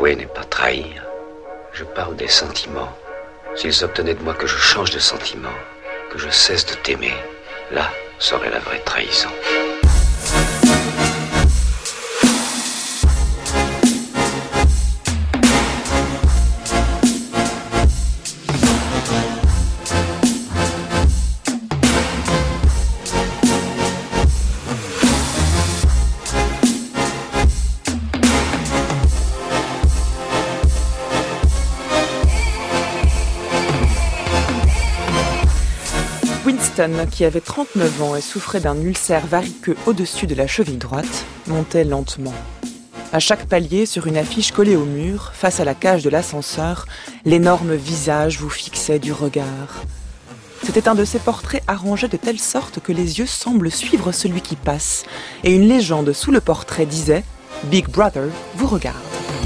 Avouer n'est pas trahir. Je parle des sentiments. S'ils obtenaient de moi que je change de sentiment, que je cesse de t'aimer, là serait la vraie trahison. Winston, qui avait 39 ans et souffrait d'un ulcère variqueux au-dessus de la cheville droite, montait lentement. À chaque palier, sur une affiche collée au mur, face à la cage de l'ascenseur, l'énorme visage vous fixait du regard. C'était un de ces portraits arrangés de telle sorte que les yeux semblent suivre celui qui passe, et une légende sous le portrait disait « Big Brother vous regarde ».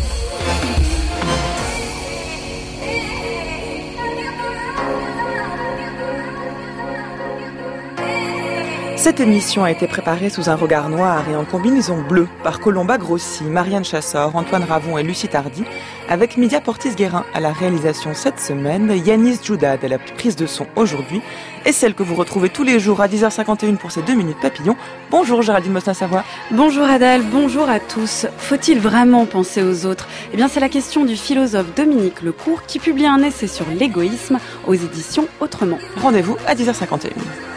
Cette émission a été préparée sous un regard noir et en combinaison bleue par Colomba Grossi, Marianne Chassor, Antoine Ravon et Lucie Tardy, avec Midia Portis-Guérin à la réalisation cette semaine, Yanis Djoudad à la prise de son aujourd'hui, et celle que vous retrouvez tous les jours à 10h51 pour ces 2 minutes papillons. Bonjour Géraldine Mosna-Savoie. Bonjour Adèle, bonjour à tous. Faut-il vraiment penser aux autres ? Eh bien c'est la question du philosophe Dominique Lecourt qui publie un essai sur l'égoïsme aux éditions Autrement. Rendez-vous à 10h51.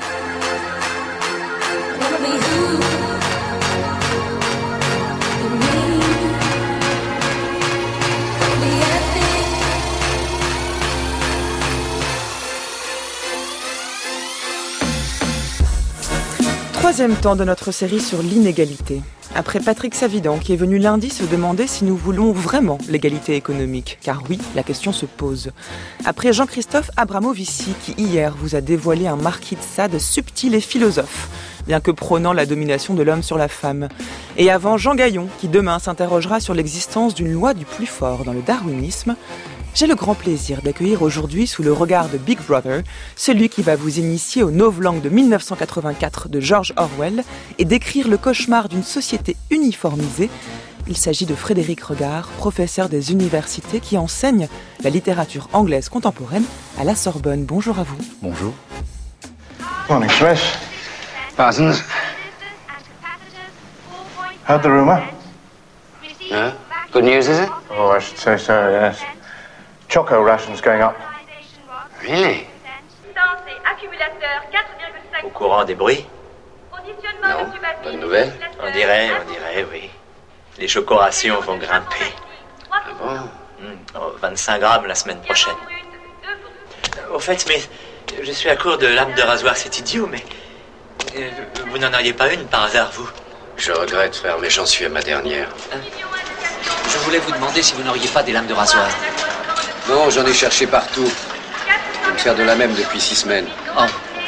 Troisième temps de notre série sur l'inégalité. Après Patrick Savidan qui est venu lundi se demander si nous voulons vraiment l'égalité économique, car oui, la question se pose. Après Jean-Christophe Abramovici qui hier vous a dévoilé un marquis de Sade subtil et philosophe, bien que prônant la domination de l'homme sur la femme. Et avant Jean Gaillon qui demain s'interrogera sur l'existence d'une loi du plus fort dans le darwinisme, j'ai le grand plaisir d'accueillir aujourd'hui sous le regard de Big Brother, celui qui va vous initier aux novlangues de 1984 de George Orwell et décrire le cauchemar d'une société uniformisée. Il s'agit de Frédéric Regard, professeur des universités qui enseigne la littérature anglaise contemporaine à la Sorbonne. Bonjour à vous. Bonjour. Morning, Smith. Parsons. Heard the rumor? Yeah? Good news, is it? Oh, I should say so, yes. Choco rations going up. Really? Au courant des bruits? Non, bonne nouvelle. On dirait, oui. Les chocorations vont grimper. Ah bon? 25 grammes la semaine prochaine. Au fait, Smith, je suis à court de lames de rasoir, c'est idiot, mais... vous n'en auriez pas une par hasard, vous? Je regrette, frère, mais j'en suis à ma dernière. Je voulais vous demander si vous n'auriez pas des lames de rasoir. Non, j'en ai cherché partout. Je vais me faire de la même depuis 6 semaines. Oh.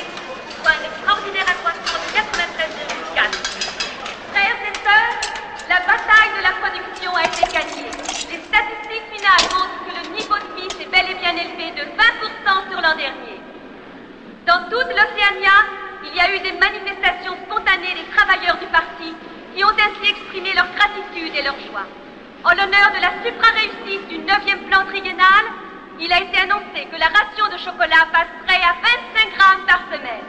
Frères et sœurs, la bataille de la production a été gagnée. Les statistiques finales montrent que le niveau de vie s'est bel et bien élevé de 20% sur l'an dernier. Dans toute l'Océania, il y a eu des manifestations spontanées des travailleurs du parti qui ont ainsi exprimé leur gratitude et leur joie. En l'honneur de la supra-réussite du 9e plan triennal, il a été annoncé que la ration de chocolat passerait à 25 grammes par semaine.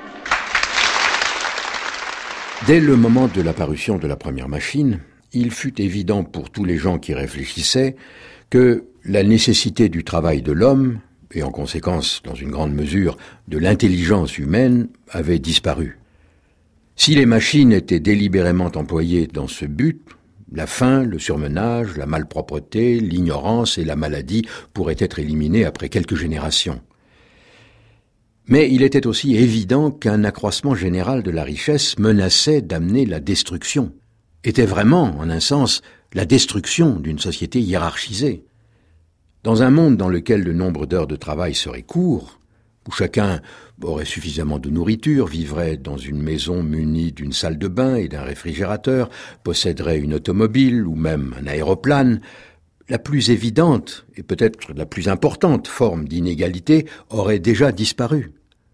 Dès le moment de l'apparition de la première machine, il fut évident pour tous les gens qui réfléchissaient que la nécessité du travail de l'homme, et en conséquence, dans une grande mesure, de l'intelligence humaine, avait disparu. Si les machines étaient délibérément employées dans ce but, la faim, le surmenage, la malpropreté, l'ignorance et la maladie pourraient être éliminés après quelques générations. Mais il était aussi évident qu'un accroissement général de la richesse menaçait d'amener la destruction, était vraiment, en un sens, la destruction d'une société hiérarchisée. Dans un monde dans lequel le nombre d'heures de travail serait court, où chacun aurait suffisamment de nourriture, vivrait dans une maison munie d'une salle de bain et d'un réfrigérateur, posséderait une automobile ou même un aéroplane, la plus évidente et peut-être la plus importante forme d'inégalité aurait déjà disparu.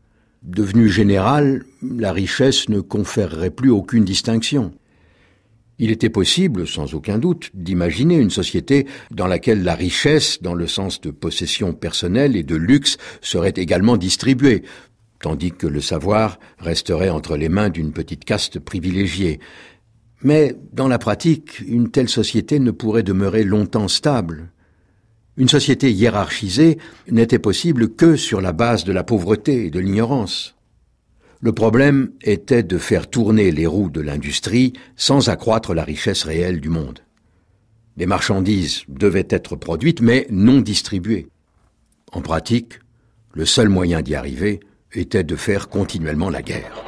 Devenue générale, la richesse ne conférerait plus aucune distinction. Il était possible, sans aucun doute, d'imaginer une société dans laquelle la richesse, dans le sens de possession personnelle et de luxe, serait également distribuée, tandis que le savoir resterait entre les mains d'une petite caste privilégiée. Mais, dans la pratique, une telle société ne pourrait demeurer longtemps stable. Une société hiérarchisée n'était possible que sur la base de la pauvreté et de l'ignorance. Le problème était de faire tourner les roues de l'industrie sans accroître la richesse réelle du monde. Les marchandises devaient être produites, mais non distribuées. En pratique, le seul moyen d'y arriver était de faire continuellement la guerre.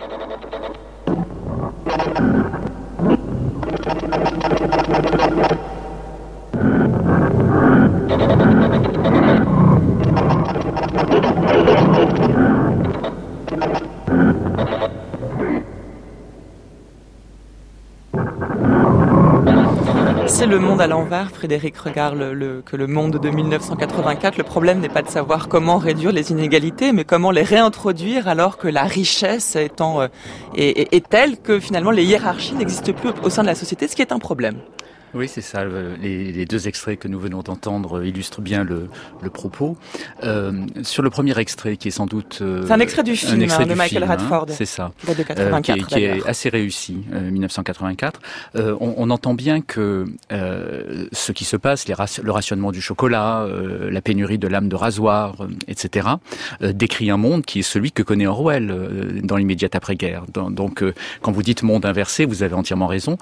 C'est le monde à l'envers. Frédéric regarde que le monde de 1984. Le problème n'est pas de savoir comment réduire les inégalités, mais comment les réintroduire alors que la richesse est telle que finalement les hiérarchies n'existent plus au sein de la société, ce qui est un problème. Oui, c'est ça. Les deux extraits que nous venons d'entendre illustrent bien le propos. Sur le premier extrait, qui est sans doute... c'est un extrait du film de Michael Radford. C'est ça. De 84, qui est assez réussi, 1984. On entend bien que ce qui se passe, le rationnement du chocolat, la pénurie de lames de rasoir, etc., décrit un monde qui est celui que connaît Orwell dans l'immédiate après-guerre. Donc, quand vous dites monde inversé, vous avez entièrement raison.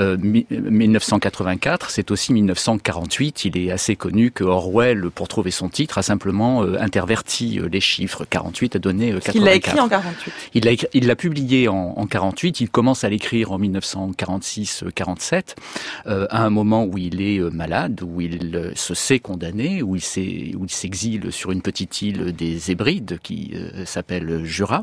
1984, c'est aussi 1948. Il est assez connu que Orwell, pour trouver son titre, a simplement interverti les chiffres. 48 a donné 84. Il l'a écrit en 48. Il l'a publié en 48. Il commence à l'écrire en 1946-47, à un moment où il est malade, où il se sait condamné, où il s'exile sur une petite île des Hébrides qui s'appelle Jura.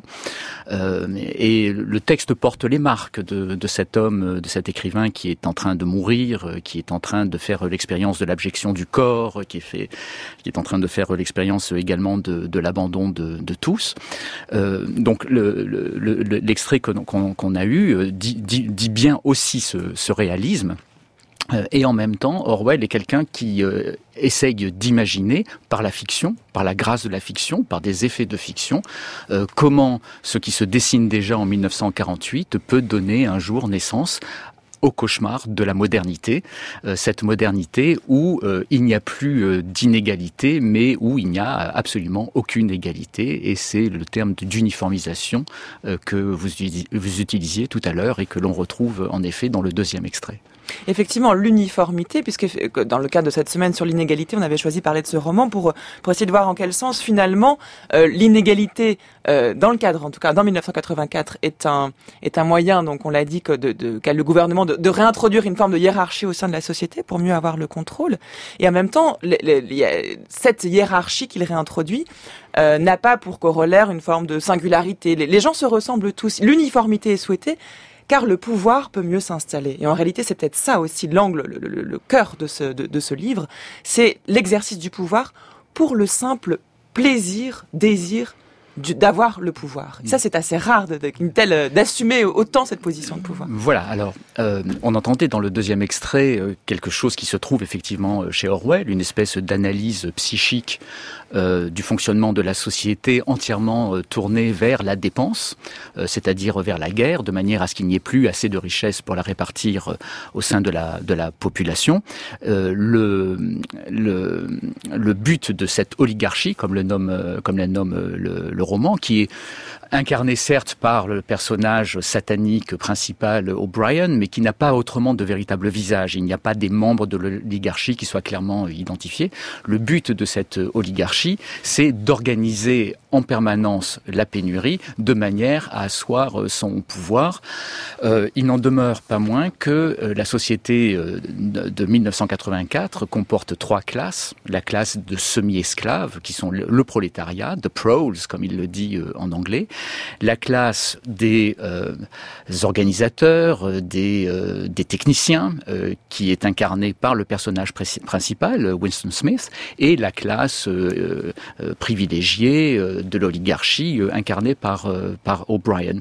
Et le texte porte les marques de cet homme, de cet écrivain qui est en train de mourir, qui est en train de faire l'expérience de l'abjection du corps, qui est en train de faire l'expérience également de l'abandon de tous. Donc l'extrait qu'on a eu dit bien aussi ce réalisme. Et en même temps, Orwell est quelqu'un qui essaye d'imaginer par la fiction, par la grâce de la fiction, par des effets de fiction, comment ce qui se dessine déjà en 1948 peut donner un jour naissance au cauchemar de la modernité, cette modernité où il n'y a plus d'inégalité, mais où il n'y a absolument aucune égalité, et c'est le terme d'uniformisation que vous utilisiez tout à l'heure et que l'on retrouve en effet dans le deuxième extrait. Effectivement, l'uniformité, puisque dans le cadre de cette semaine sur l'inégalité, on avait choisi de parler de ce roman pour essayer de voir en quel sens finalement l'inégalité, dans le cadre, en tout cas dans 1984, est un moyen, donc on l'a dit, qu'a le gouvernement de réintroduire une forme de hiérarchie au sein de la société pour mieux avoir le contrôle. Et en même temps, cette hiérarchie qu'il réintroduit n'a pas pour corollaire une forme de singularité. Les gens se ressemblent tous. L'uniformité est souhaitée, car le pouvoir peut mieux s'installer. Et en réalité, c'est peut-être ça aussi l'angle, le cœur de ce livre, c'est l'exercice du pouvoir pour le simple plaisir, désir d'avoir le pouvoir. Et ça, c'est assez rare d'assumer autant cette position de pouvoir. Voilà, alors, on entendait dans le deuxième extrait quelque chose qui se trouve effectivement chez Orwell, une espèce d'analyse psychique du fonctionnement de la société entièrement tournée vers la dépense, c'est-à-dire vers la guerre, de manière à ce qu'il n'y ait plus assez de richesses pour la répartir au sein de la population. Le but de cette oligarchie, comme la nomme le roman, qui est incarné certes par le personnage satanique principal O'Brien, mais qui n'a pas autrement de véritable visage. Il n'y a pas des membres de l'oligarchie qui soient clairement identifiés. Le but de cette oligarchie, c'est d'organiser en permanence la pénurie de manière à asseoir son pouvoir. Il n'en demeure pas moins que la société de 1984 comporte trois classes. La classe de semi-esclaves, qui sont le prolétariat, the proles, comme il il le dit en anglais, la classe des organisateurs, des techniciens, qui est incarnée par le personnage principal, Winston Smith, et la classe privilégiée de l'oligarchie, incarnée par O'Brien.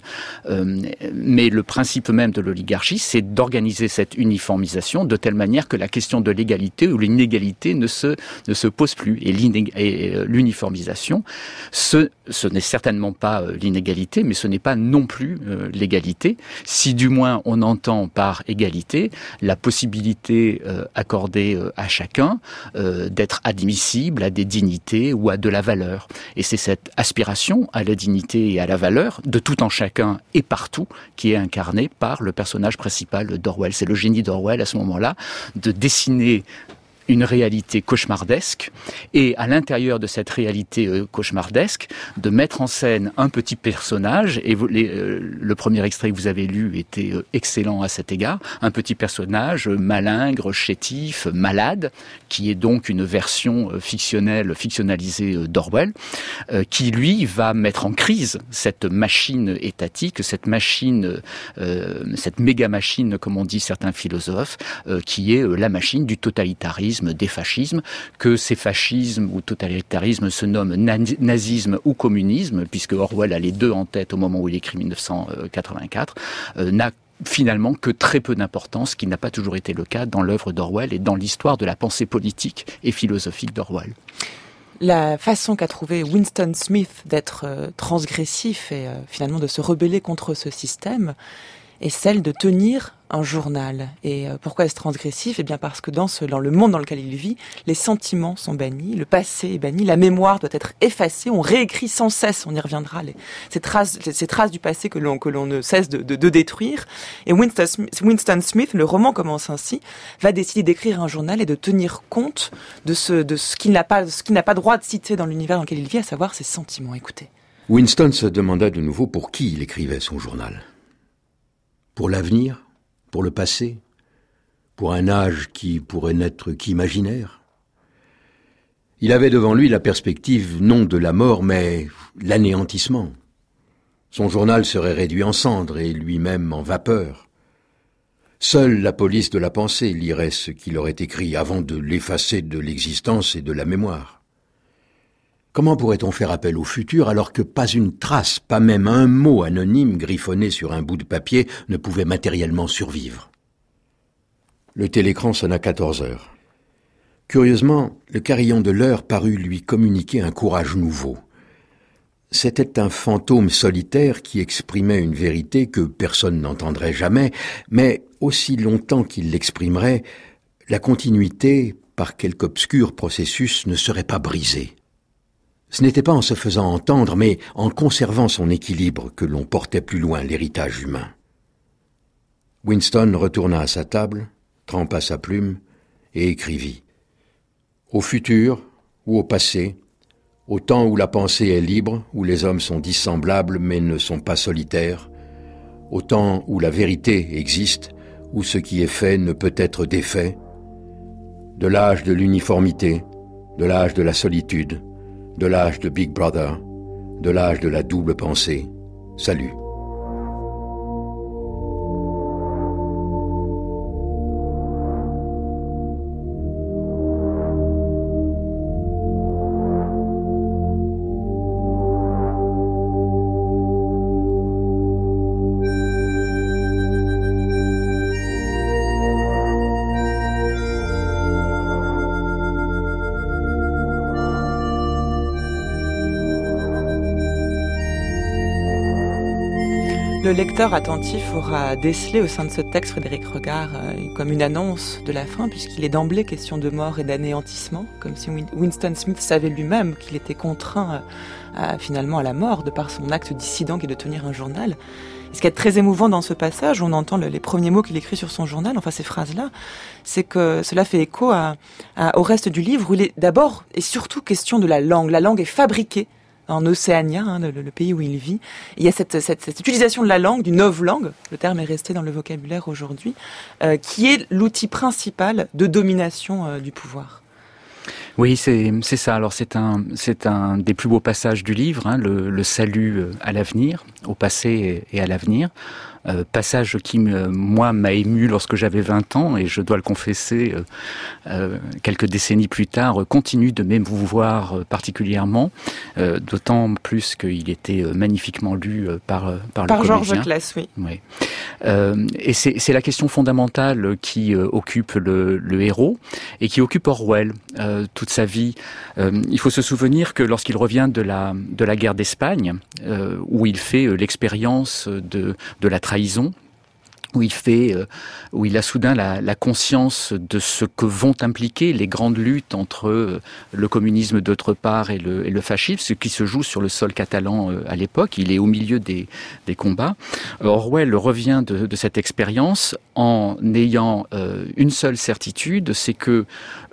Mais le principe même de l'oligarchie, c'est d'organiser cette uniformisation de telle manière que la question de l'égalité ou l'inégalité ne se pose plus. Et l'uniformisation, ce n'est certainement pas l'inégalité, mais ce n'est pas non plus l'égalité. Si du moins on entend par égalité la possibilité accordée à chacun d'être admissible à des dignités ou à de la valeur. Et c'est cette aspiration à la dignité et à la valeur de tout en chacun et partout qui est incarnée par le personnage principal d'Orwell. C'est le génie d'Orwell à ce moment-là de dessiner une réalité cauchemardesque et à l'intérieur de cette réalité cauchemardesque de mettre en scène un petit personnage et le premier extrait que vous avez lu était excellent à cet égard, un petit personnage malingre, chétif, malade qui est donc une version fictionnalisée d'Orwell qui lui va mettre en crise cette machine étatique, cette machine cette méga machine comme on dit certains philosophes qui est la machine du totalitarisme, des fascismes, que ces fascismes ou totalitarismes se nomment nazisme ou communisme, puisque Orwell a les deux en tête au moment où il écrit 1984, n'a finalement que très peu d'importance, ce qui n'a pas toujours été le cas dans l'œuvre d'Orwell et dans l'histoire de la pensée politique et philosophique d'Orwell. La façon qu'a trouvé Winston Smith d'être transgressif et finalement de se rebeller contre ce système est celle de tenir un journal. Et pourquoi est-ce transgressif ? Eh bien parce que dans le monde dans lequel il vit, les sentiments sont bannis, le passé est banni, la mémoire doit être effacée, on réécrit sans cesse, on y reviendra, ces traces du passé que l'on ne cesse de détruire. Et Winston Smith, le roman commence ainsi, va décider d'écrire un journal et de tenir compte de ce qu'il n'a pas droit de citer dans l'univers dans lequel il vit, à savoir ses sentiments. Écoutez. Winston se demanda de nouveau pour qui il écrivait son journal. Pour l'avenir ? Pour le passé ? Pour un âge qui pourrait n'être qu'imaginaire ? Il avait devant lui la perspective non de la mort, mais l'anéantissement. Son journal serait réduit en cendres et lui-même en vapeur. Seule la police de la pensée lirait ce qu'il aurait écrit avant de l'effacer de l'existence et de la mémoire. Comment pourrait-on faire appel au futur alors que pas une trace, pas même un mot anonyme griffonné sur un bout de papier ne pouvait matériellement survivre ? Le télécran sonna 14 heures. Curieusement, le carillon de l'heure parut lui communiquer un courage nouveau. C'était un fantôme solitaire qui exprimait une vérité que personne n'entendrait jamais, mais aussi longtemps qu'il l'exprimerait, la continuité, par quelque obscur processus, ne serait pas brisée. Ce n'était pas en se faisant entendre, mais en conservant son équilibre que l'on portait plus loin l'héritage humain. Winston retourna à sa table, trempa sa plume et écrivit. Au futur ou au passé, au temps où la pensée est libre, où les hommes sont dissemblables mais ne sont pas solitaires, au temps où la vérité existe, où ce qui est fait ne peut être défait, de l'âge de l'uniformité, de l'âge de la solitude, de l'âge de Big Brother, de l'âge de la double pensée. Salut. Le lecteur attentif aura décelé au sein de ce texte, Frédéric Regard, comme une annonce de la fin, puisqu'il est d'emblée question de mort et d'anéantissement, comme si Winston Smith savait lui-même qu'il était contraint finalement à la mort, de par son acte dissident qui est de tenir un journal. Et ce qui est très émouvant dans ce passage, où on entend les premiers mots qu'il écrit sur son journal, enfin ces phrases-là, c'est que cela fait écho au reste du livre, où il est d'abord et surtout question de la langue. La langue est fabriquée en Océania, le pays où il vit. Et il y a cette utilisation de la langue, du novlangue, le terme est resté dans le vocabulaire aujourd'hui, qui est l'outil principal de domination du pouvoir. Oui, c'est ça. Alors c'est un des plus beaux passages du livre, hein, le salut à l'avenir, au passé et à l'avenir. Passage qui, moi, m'a ému lorsque j'avais 20 ans, et je dois le confesser, quelques décennies plus tard, continue de m'émouvoir particulièrement, d'autant plus qu'il était magnifiquement lu par le comédien. Georges Claes, oui. Oui. Et c'est la question fondamentale qui occupe le héros, et qui occupe Orwell toute sa vie. Il faut se souvenir que lorsqu'il revient de la guerre d'Espagne, où il fait l'expérience de la trahison, où il a soudain la conscience de ce que vont impliquer les grandes luttes entre le communisme d'autre part et le fascisme, ce qui se joue sur le sol catalan à l'époque. Il est au milieu des combats. Orwell revient de cette expérience en ayant une seule certitude, c'est que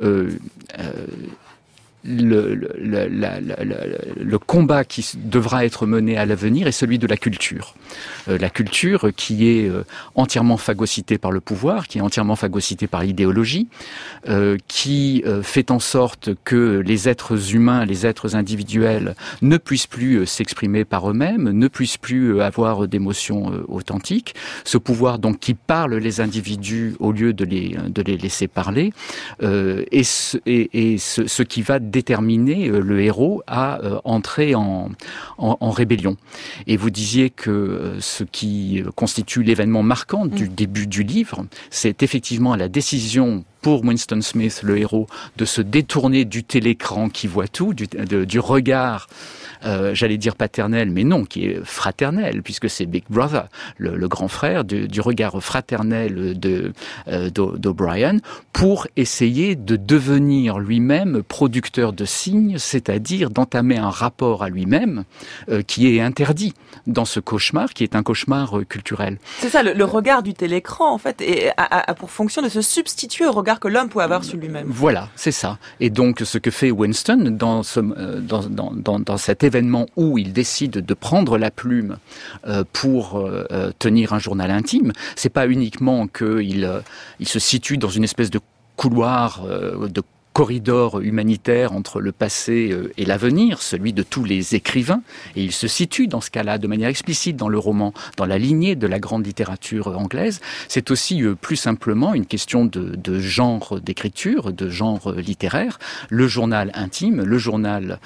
le combat qui devra être mené à l'avenir est celui de la culture. La culture qui est entièrement phagocytée par le pouvoir, qui est entièrement phagocytée par l'idéologie, qui fait en sorte que les êtres humains, les êtres individuels ne puissent plus s'exprimer par eux-mêmes, ne puissent plus avoir d'émotions authentiques. Ce pouvoir donc qui parle les individus au lieu de les laisser parler, et ce qui va déterminer le héros à entrer en rébellion. Et vous disiez que ce qui constitue l'événement marquant du début du livre, c'est effectivement la décision pour Winston Smith, le héros, de se détourner du télécran qui voit tout, du regard, j'allais dire paternel, mais non, qui est fraternel, puisque c'est Big Brother, le grand frère, du regard fraternel d'O'Brien, pour essayer de devenir lui-même producteur de signes, c'est-à-dire d'entamer un rapport à lui-même qui est interdit dans ce cauchemar, qui est un cauchemar culturel. C'est ça, le regard du télécran, en fait, a pour fonction de se substituer au regard que l'homme peut avoir sur lui-même. Voilà, c'est ça. Et donc, ce que fait Winston dans cet événement où il décide de prendre la plume pour tenir un journal intime, c'est pas uniquement qu'il se situe dans une espèce de couloir, de corridor humanitaire entre le passé et l'avenir, celui de tous les écrivains, et il se situe dans ce cas-là de manière explicite dans le roman, dans la lignée de la grande littérature anglaise. C'est aussi plus simplement une question de genre d'écriture, de genre littéraire. Le journal intime, le journal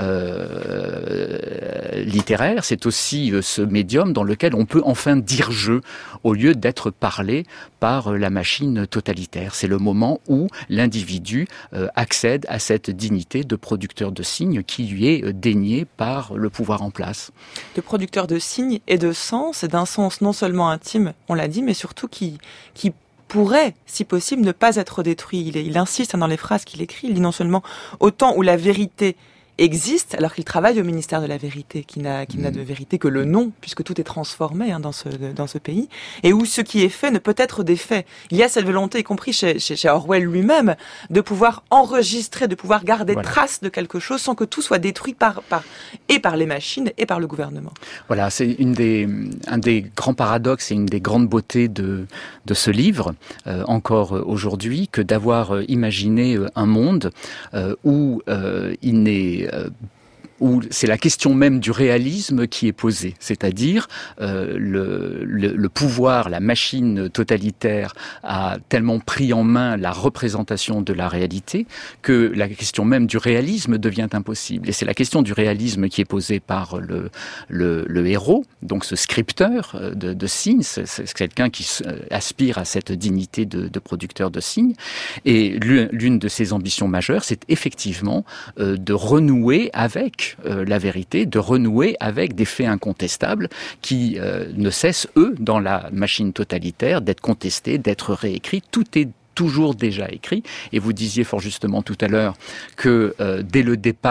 littéraire, c'est aussi ce médium dans lequel on peut enfin dire je, au lieu d'être parlé par la machine totalitaire. C'est le moment où l'individu accède à cette dignité de producteur de signes qui lui est déniée par le pouvoir en place. De producteur de signes et de sens, et d'un sens non seulement intime, on l'a dit, mais surtout qui pourrait, si possible, ne pas être détruit. Il insiste dans les phrases qu'il écrit, il dit non seulement au temps où la vérité existe, alors qu'il travaille au ministère de la vérité, qui n'a de vérité que le nom, puisque tout est transformé dans ce pays, et où ce qui est fait ne peut être défait. Il y a cette volonté, y compris chez Orwell lui-même, de pouvoir enregistrer, de pouvoir garder trace de quelque chose sans que tout soit détruit par les machines et par le gouvernement. Voilà, c'est un des grands paradoxes et une des grandes beautés de ce livre, encore aujourd'hui, que d'avoir imaginé un monde où il n'est où c'est la question même du réalisme qui est posée, c'est-à-dire le pouvoir, la machine totalitaire a tellement pris en main la représentation de la réalité que la question même du réalisme devient impossible. Et c'est la question du réalisme qui est posée par le héros, donc ce scripteur de signes, c'est quelqu'un qui aspire à cette dignité de producteur de signes. Et l'une de ses ambitions majeures, c'est effectivement de renouer avec la vérité, de renouer avec des faits incontestables qui ne cessent, eux, dans la machine totalitaire, d'être contestés, d'être réécrits. Tout est toujours déjà écrit. Et vous disiez fort justement tout à l'heure que dès le départ,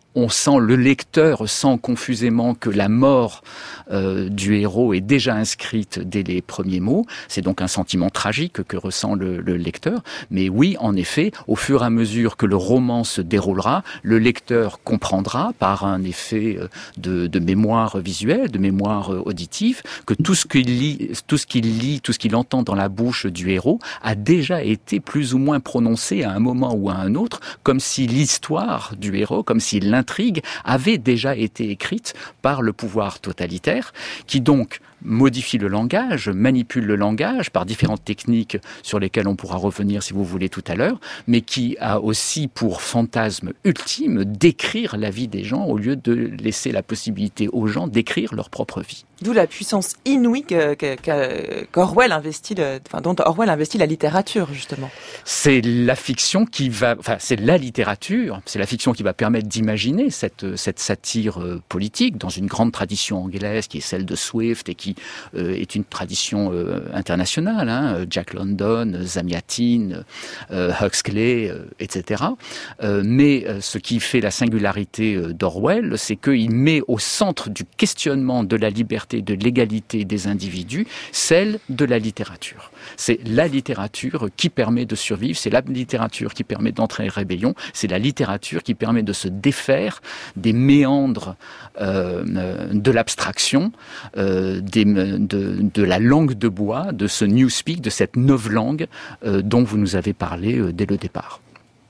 le lecteur sent confusément que la mort du héros est déjà inscrite dès les premiers mots. C'est donc un sentiment tragique que ressent le lecteur. Mais oui, en effet, au fur et à mesure que le roman se déroulera, le lecteur comprendra par un effet de mémoire visuelle, de mémoire auditive, que tout ce qu'il lit, tout ce qu'il entend dans la bouche du héros a déjà été plus ou moins prononcé à un moment ou à un autre, comme si l'histoire du héros, comme si l'intrigue avait déjà été écrite par le pouvoir totalitaire, qui donc modifie le langage, manipule le langage par différentes techniques sur lesquelles on pourra revenir si vous voulez tout à l'heure, mais qui a aussi pour fantasme ultime d'écrire la vie des gens au lieu de laisser la possibilité aux gens d'écrire leur propre vie. D'où la puissance inouïe qu'Orwell investit, dont Orwell investit la littérature, justement. C'est la fiction c'est la littérature, c'est la fiction qui va permettre d'imaginer cette satire politique dans une grande tradition anglaise qui est celle de Swift et qui est une tradition internationale, Jack London, Zamyatin, Huxley, etc. Mais ce qui fait la singularité d'Orwell, c'est qu'il met au centre du questionnement de la liberté, de l'égalité des individus, celle de la littérature. C'est la littérature qui permet de survivre, c'est la littérature qui permet d'entrer en rébellion, c'est la littérature qui permet de se défaire des méandres de l'abstraction, de la langue de bois, de ce newspeak, de cette novlangue dont vous nous avez parlé dès le départ.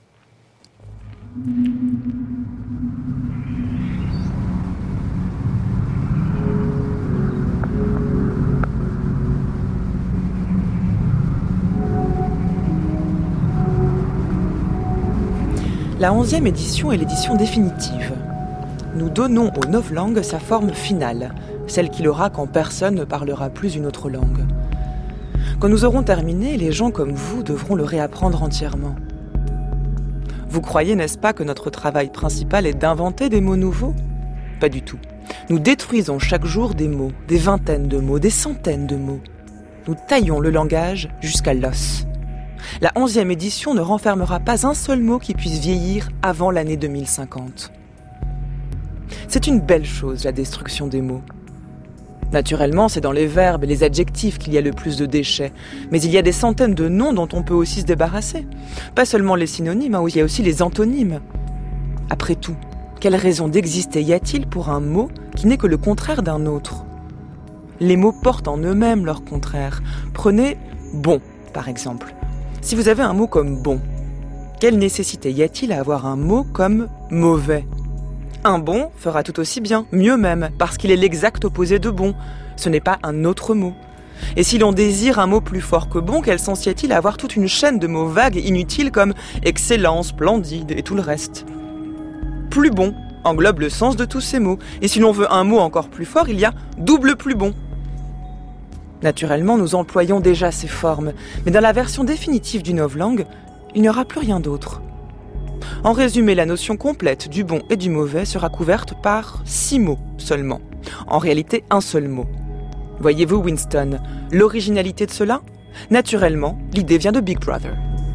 La 11e édition est l'édition définitive. Nous donnons aux novlangues sa forme finale, celle qu'il aura quand personne ne parlera plus une autre langue. Quand nous aurons terminé, les gens comme vous devront le réapprendre entièrement. Vous croyez, n'est-ce pas, que notre travail principal est d'inventer des mots nouveaux ? Pas du tout. Nous détruisons chaque jour des mots, des vingtaines de mots, des centaines de mots. Nous taillons le langage jusqu'à l'os. La 11e édition ne renfermera pas un seul mot qui puisse vieillir avant l'année 2050. C'est une belle chose, la destruction des mots. Naturellement, c'est dans les verbes et les adjectifs qu'il y a le plus de déchets. Mais il y a des centaines de noms dont on peut aussi se débarrasser. Pas seulement les synonymes, où il y a aussi les antonymes. Après tout, quelle raison d'exister y a-t-il pour un mot qui n'est que le contraire d'un autre ? Les mots portent en eux-mêmes leur contraire. Prenez « bon » par exemple. Si vous avez un mot comme « bon », quelle nécessité y a-t-il à avoir un mot comme « mauvais » ? Un bon fera tout aussi bien, mieux même, parce qu'il est l'exact opposé de bon. Ce n'est pas un autre mot. Et si l'on désire un mot plus fort que bon, quel sens y a-t-il à avoir toute une chaîne de mots vagues et inutiles comme excellent, splendide et tout le reste ? Plus bon englobe le sens de tous ces mots. Et si l'on veut un mot encore plus fort, il y a double plus bon. Naturellement, nous employons déjà ces formes, mais dans la version définitive du novlangue, il n'y aura plus rien d'autre. En résumé, la notion complète du bon et du mauvais sera couverte par 6 mots seulement. En réalité, un seul mot. Voyez-vous, Winston, l'originalité de cela ? Naturellement, l'idée vient de Big Brother.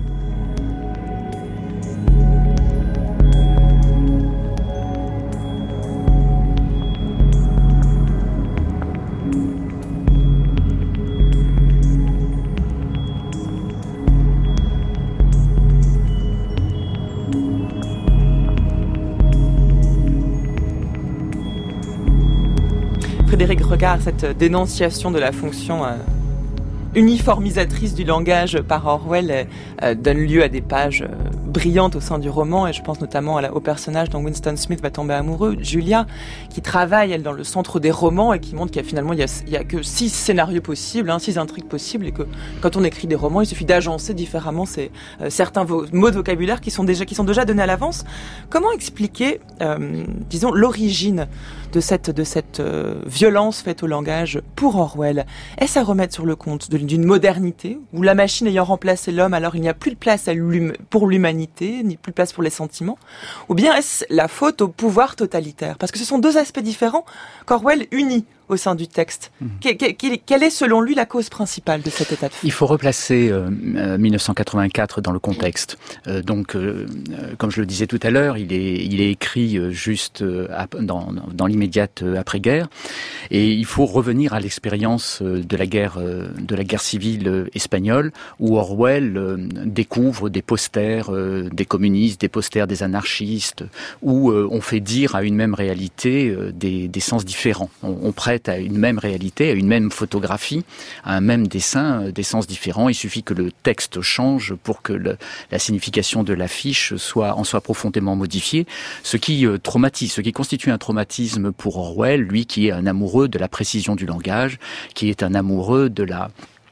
Frédéric Regard, cette dénonciation de la fonction uniformisatrice du langage par Orwell donne lieu à des pages brillantes au sein du roman, et je pense notamment au personnage dont Winston Smith va tomber amoureux, Julia, qui travaille, elle, dans le centre des romans et qui montre qu'il y a finalement il y a que 6 scénarios possibles, 6 intrigues possibles, et que quand on écrit des romans, il suffit d'agencer différemment certains mots de vocabulaire qui sont déjà donnés à l'avance. Comment expliquer, disons, l'origine de cette violence faite au langage pour Orwell? Est-ce à remettre sur le compte d'une modernité où la machine ayant remplacé l'homme, alors il n'y a plus de place pour l'humanité, ni plus de place pour les sentiments? Ou bien est-ce la faute au pouvoir totalitaire? Parce que ce sont deux aspects différents qu'Orwell unit au sein du texte. Quelle est selon lui la cause principale de cet état de fait ? Il faut replacer 1984 dans le contexte. Comme je le disais tout à l'heure, il est écrit juste dans l'immédiate après-guerre, et il faut revenir à l'expérience de la guerre civile espagnole, où Orwell découvre des posters des communistes, des posters des anarchistes, où on fait dire à une même réalité des sens différents. On prête à une même réalité, à une même photographie, à un même dessin, des sens différents. Il suffit que le texte change pour que la signification de l'affiche en soit profondément modifiée, ce qui traumatise, ce qui constitue un traumatisme pour Orwell, lui qui est un amoureux de la précision du langage, qui est un amoureux de la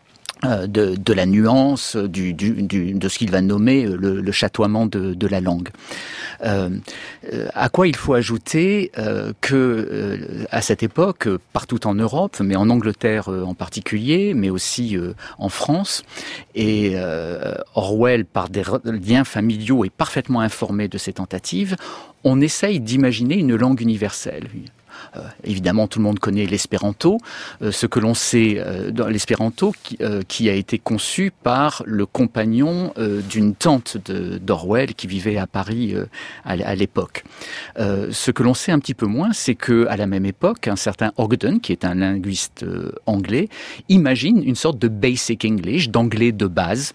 nuance, de ce qu'il va nommer le chatoiement de la langue. À quoi il faut ajouter que à cette époque, partout en Europe, mais en Angleterre en particulier, mais aussi en France, et Orwell, par des liens familiaux, est parfaitement informé de ces tentatives, on essaye d'imaginer une langue universelle. Évidemment, tout le monde connaît l'espéranto. Ce que l'on sait dans l'espéranto, qui a été conçu par le compagnon d'une tante d'Orwell qui vivait à Paris à l'époque. Ce que l'on sait un petit peu moins, c'est que à la même époque, un certain Ogden, qui est un linguiste anglais, imagine une sorte de basic English, d'anglais de base,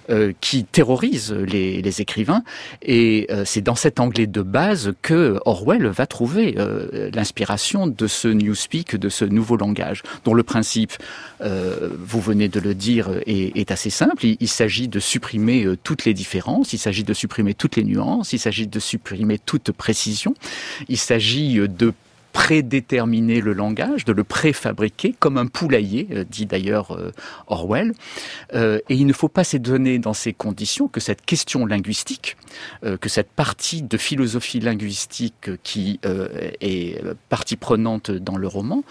qui terrorise les écrivains, et c'est dans cet anglais de base que Orwell va trouver l'inspiration de ce newspeak, de ce nouveau langage, dont le principe, vous venez de le dire, est assez simple. Il s'agit de supprimer toutes les différences, il s'agit de supprimer toutes les nuances, il s'agit de supprimer toute précision, il s'agit de prédéterminer le langage, de le préfabriquer comme un poulailler, dit d'ailleurs Orwell. Et il ne faut pas s'étonner dans ces conditions que cette question linguistique, que cette partie de philosophie linguistique qui est partie prenante dans le roman,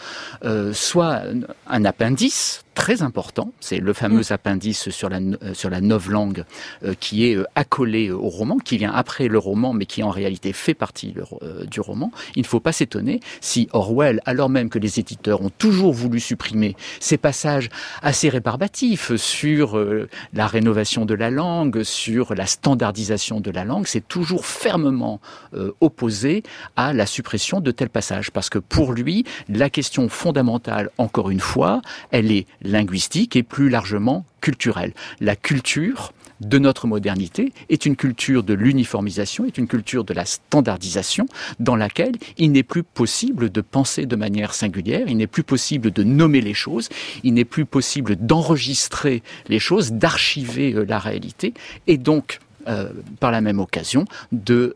soit un appendice très important. C'est le fameux appendice sur la novlangue qui est accolé au roman, qui vient après le roman, mais qui en réalité fait partie du roman. Il ne faut pas s'étonner si Orwell, alors même que les éditeurs ont toujours voulu supprimer ces passages assez rébarbatifs sur la rénovation de la langue, sur la standardisation de la langue, s'est toujours fermement opposé à la suppression de tels passages. Parce que pour lui, la question fondamentale, encore une fois, elle est linguistique et plus largement culturelle. La culture de notre modernité est une culture de l'uniformisation, est une culture de la standardisation dans laquelle il n'est plus possible de penser de manière singulière, il n'est plus possible de nommer les choses, il n'est plus possible d'enregistrer les choses, d'archiver la réalité, et donc par la même occasion de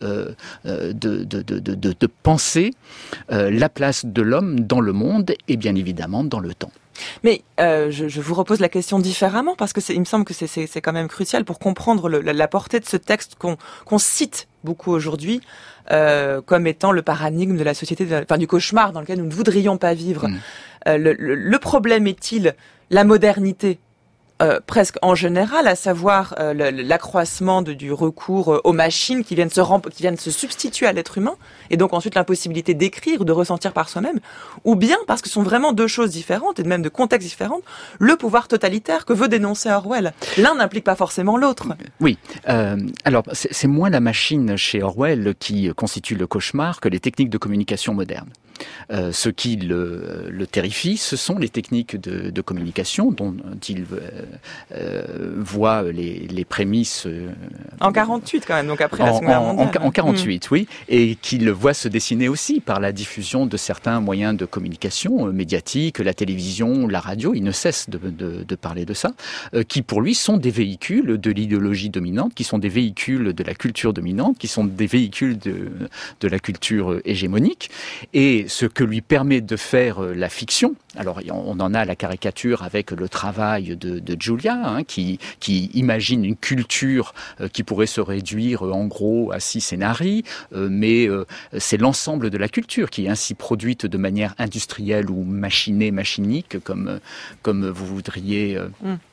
penser la place de l'homme dans le monde et bien évidemment dans le temps. Mais je vous repose la question différemment parce que il me semble que c'est quand même crucial pour comprendre la portée de ce texte qu'on cite beaucoup aujourd'hui comme étant le paradigme de la société, du cauchemar dans lequel nous ne voudrions pas vivre. Le problème est-il la modernité presque en général, à savoir l'accroissement du recours aux machines qui viennent se substituer à l'être humain, et donc ensuite l'impossibilité d'écrire, de ressentir par soi-même, ou bien, parce que ce sont vraiment deux choses différentes, et même de contextes différents, le pouvoir totalitaire que veut dénoncer Orwell. L'un n'implique pas forcément l'autre. Oui, alors c'est moins la machine chez Orwell qui constitue le cauchemar que les techniques de communication modernes. Ce qui le terrifie, ce sont les techniques de communication dont il voit les prémices. En 48 quand même, donc après la Seconde Guerre mondiale. En 48, oui, et qu'il voit se dessiner aussi par la diffusion de certains moyens de communication médiatiques, la télévision, la radio. Il ne cesse de parler de ça, qui pour lui sont des véhicules de l'idéologie dominante, qui sont des véhicules de la culture dominante, qui sont des véhicules de la culture hégémonique, et ce que lui permet de faire la fiction. Alors, on en a la caricature avec le travail de Julia, qui imagine une culture qui pourrait se réduire en gros à 6 scénarios, mais c'est l'ensemble de la culture qui est ainsi produite de manière industrielle ou machinique, comme vous voudriez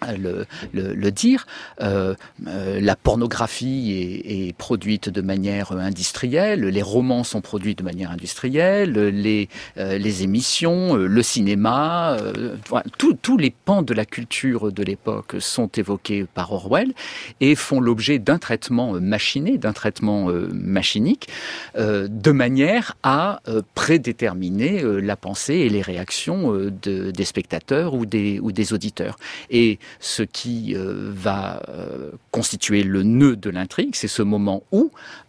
le dire. La pornographie est produite de manière industrielle, les romans sont produits de manière industrielle, les émissions, le cinéma, tous les pans de la culture de l'époque sont évoqués par Orwell et font l'objet d'un traitement machiné, d'un traitement machinique, de manière à prédéterminer la pensée et les réactions des spectateurs ou des auditeurs. Et ce qui va constituer le nœud de l'intrigue, c'est ce moment où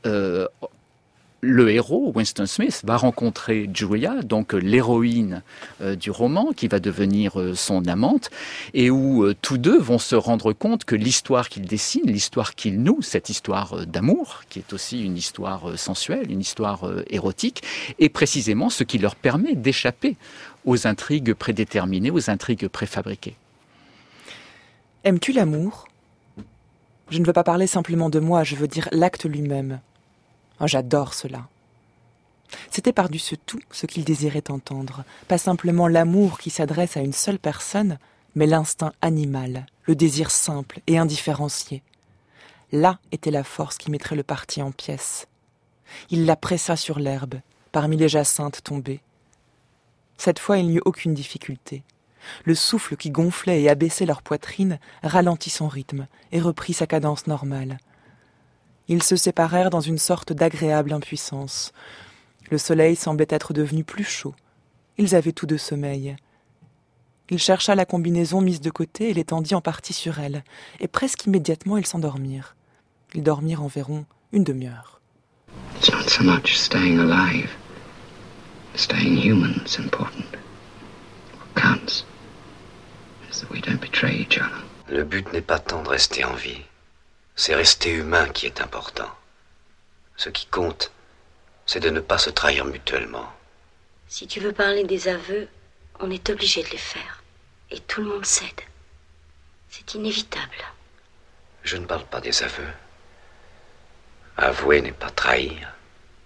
le héros, Winston Smith, va rencontrer Julia, donc l'héroïne du roman, qui va devenir son amante, et où tous deux vont se rendre compte que l'histoire qu'ils dessinent, l'histoire qu'ils nouent, cette histoire d'amour, qui est aussi une histoire sensuelle, une histoire érotique, est précisément ce qui leur permet d'échapper aux intrigues prédéterminées, aux intrigues préfabriquées. Aimes-tu l'amour ? Je ne veux pas parler simplement de moi, je veux dire l'acte lui-même. Oh, j'adore cela. C'était par-dessus tout ce qu'il désirait entendre, pas simplement l'amour qui s'adresse à une seule personne, mais l'instinct animal, le désir simple et indifférencié. Là était la force qui mettrait le parti en pièces. Il la pressa sur l'herbe, parmi les jacinthes tombées. Cette fois, il n'y eut aucune difficulté. Le souffle qui gonflait et abaissait leur poitrine ralentit son rythme et reprit sa cadence normale. Ils se séparèrent dans une sorte d'agréable impuissance. Le soleil semblait être devenu plus chaud. Ils avaient tous deux sommeil. Il chercha la combinaison mise de côté et l'étendit en partie sur elle, et presque immédiatement ils s'endormirent. Ils dormirent environ une demi-heure. It's not so much staying alive. Staying human is important. What counts is that we don't betray each other. Le but n'est pas tant de rester en vie. C'est rester humain qui est important. Ce qui compte, c'est de ne pas se trahir mutuellement. Si tu veux parler des aveux, on est obligé de les faire. Et tout le monde cède. C'est inévitable. Je ne parle pas des aveux. Avouer n'est pas trahir.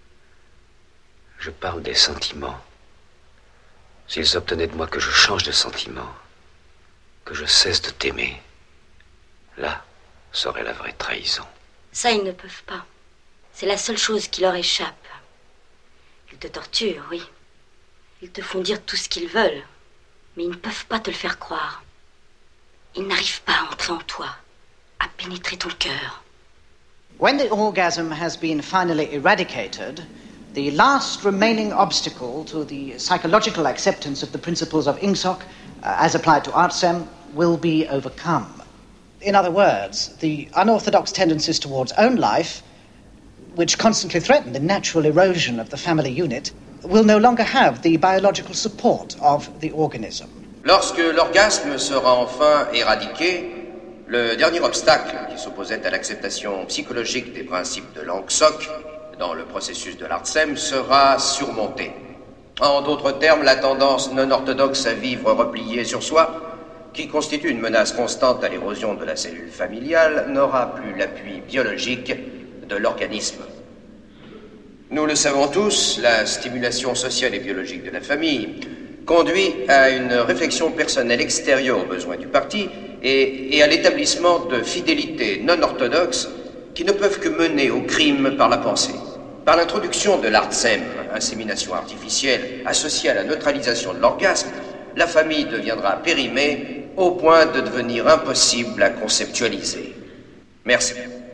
Je parle des sentiments. S'ils obtenaient de moi que je change de sentiment, que je cesse de t'aimer, là serait la vraie trahison. Ça, ils ne peuvent pas. C'est la seule chose qui leur échappe. Ils te torturent, oui. Ils te font dire tout ce qu'ils veulent. Mais ils ne peuvent pas te le faire croire. Ils n'arrivent pas à entrer en toi, à pénétrer ton cœur. When the orgasm has been finally eradicated, the last remaining obstacle to the psychological acceptance of the principles of Ingsoc, as applied to Artsem, will be overcome. In other words, the unorthodox tendencies towards own life, which constantly threaten the natural erosion of the family unit, will no longer have the biological support of the organism. Lorsque l'orgasme sera enfin éradiqué, le dernier obstacle qui s'opposait à l'acceptation psychologique des principes de Langsoc dans le processus de l'Artsem sera surmonté. En d'autres termes, la tendance non orthodoxe à vivre replié sur soi, qui constitue une menace constante à l'érosion de la cellule familiale, n'aura plus l'appui biologique de l'organisme. Nous le savons tous, la stimulation sociale et biologique de la famille conduit à une réflexion personnelle extérieure aux besoins du parti et à l'établissement de fidélités non orthodoxes qui ne peuvent que mener au crime par la pensée. Par l'introduction de l'Artsem, insémination artificielle associée à la neutralisation de l'orgasme, la famille deviendra périmée au point de devenir impossible à conceptualiser. Merci.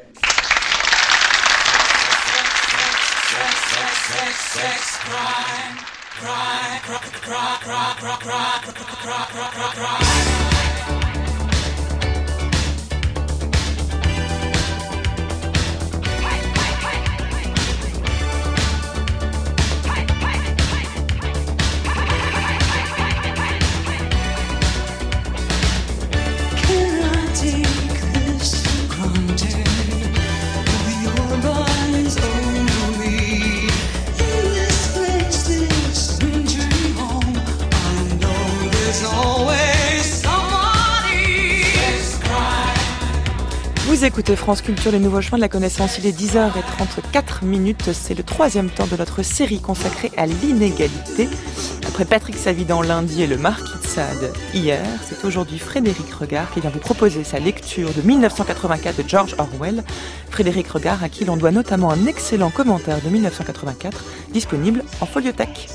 Vous écoutez France Culture, les nouveaux chemins de la connaissance. Il est 10h34. C'est le troisième temps de notre série consacrée à l'inégalité. Après Patrick Savidan lundi et le Marquis de Sade hier, c'est aujourd'hui Frédéric Regard qui vient vous proposer sa lecture de 1984 de George Orwell. Frédéric Regard à qui l'on doit notamment un excellent commentaire de 1984 disponible en Foliothèque.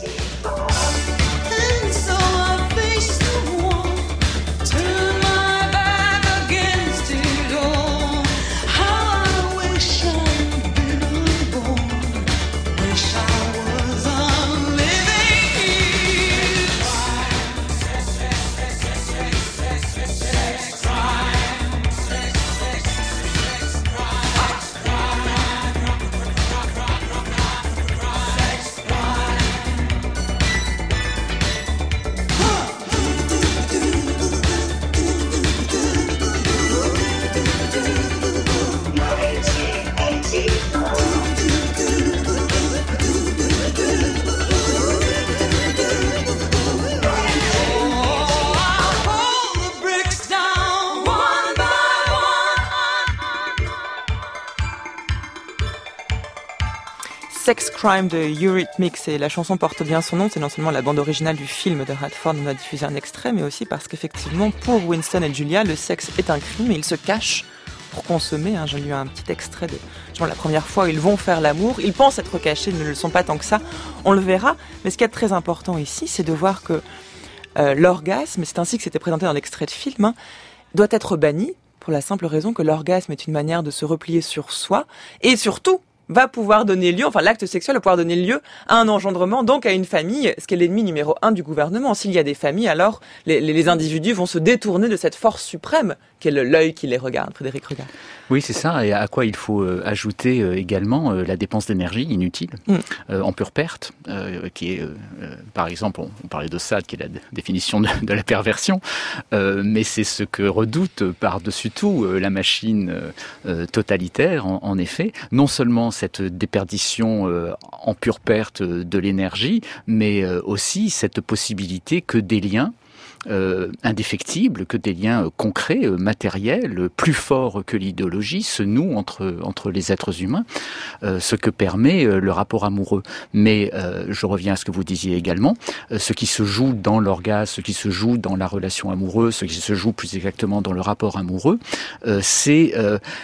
Sex Crime de Eurythmics, et la chanson porte bien son nom, c'est non seulement la bande originale du film de Radford, on a diffusé un extrait, mais aussi parce qu'effectivement, pour Winston et Julia, le sexe est un crime et ils se cachent pour consommer. J'ai lu un petit extrait de la première fois où ils vont faire l'amour. Ils pensent être cachés, ils ne le sont pas tant que ça, on le verra. Mais ce qui est très important ici, c'est de voir que l'orgasme, c'est ainsi que c'était présenté dans l'extrait de film, doit être banni pour la simple raison que l'orgasme est une manière de se replier sur soi et surtout va pouvoir donner lieu, l'acte sexuel va pouvoir donner lieu à un engendrement, donc à une famille, ce qui est l'ennemi numéro 1 du gouvernement. S'il y a des familles, alors les individus vont se détourner de cette force suprême qu'est l'œil qui les regarde. Frédéric Regard. Oui, c'est ça, et à quoi il faut ajouter également la dépense d'énergie inutile, en pure perte, qui est, par exemple, on parlait de Sade, qui est la définition de la perversion, mais c'est ce que redoute par-dessus tout la machine totalitaire, en effet, non seulement cette déperdition en pure perte de l'énergie, mais aussi cette possibilité que des liens indéfectibles, que des liens concrets, matériels, plus forts que l'idéologie, se nouent entre les êtres humains, ce que permet le rapport amoureux. Mais je reviens à ce que vous disiez également, ce qui se joue dans l'orgasme, ce qui se joue dans la relation amoureuse, ce qui se joue plus exactement dans le rapport amoureux, c'est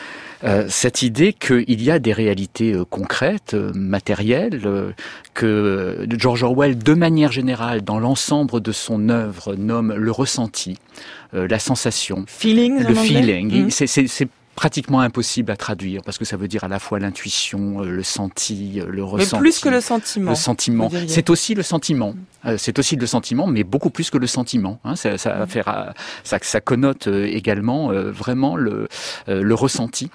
cette idée qu'il y a des réalités concrètes, matérielles, que George Orwell, de manière générale, dans l'ensemble de son œuvre, nomme le ressenti, la sensation, le feeling. C'est pratiquement impossible à traduire, parce que ça veut dire à la fois l'intuition, le senti, le ressenti. Mais plus que le sentiment. Le sentiment. C'est aussi le sentiment. Mais beaucoup plus que le sentiment. Ça connote également vraiment le ressenti.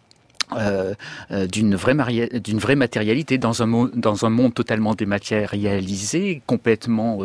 D'une vraie matérialité dans un monde totalement dématérialisé, complètement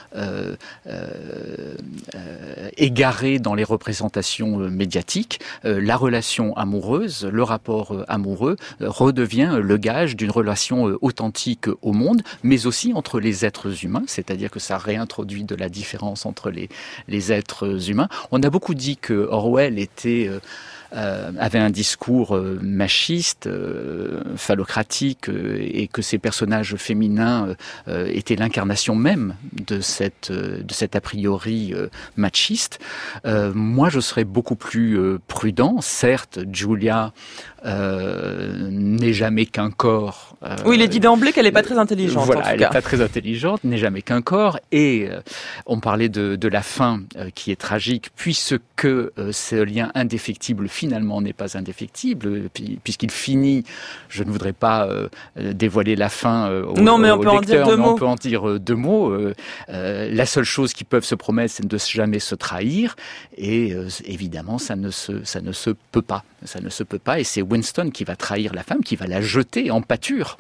égaré dans les représentations médiatiques. La relation amoureuse, le rapport amoureux redevient le gage d'une relation authentique au monde, mais aussi entre les êtres humains, c'est-à-dire que ça réintroduit de la différence entre les êtres humains. On a beaucoup dit que Orwell avait un discours machiste, phallocratique, et que ces personnages féminins étaient l'incarnation même de cet a priori machiste. Moi, je serais beaucoup plus prudent. Certes, Julia n'est jamais qu'un corps. Oui, il est dit d'emblée qu'elle n'est pas très intelligente. Voilà, elle n'est pas très intelligente, n'est jamais qu'un corps. Et on parlait de la fin qui est tragique, puisque ce lien indéfectible finalement n'est pas indéfectible, puisqu'il finit. Je ne voudrais pas dévoiler la fin au lecteur, mais on peut en dire deux mots. La seule chose qu'ils peuvent se promettre, c'est de ne jamais se trahir. Et évidemment, ça ne se peut pas. Ça ne se peut pas. Et c'est Winston qui va trahir la femme, qui va la jeter en pâture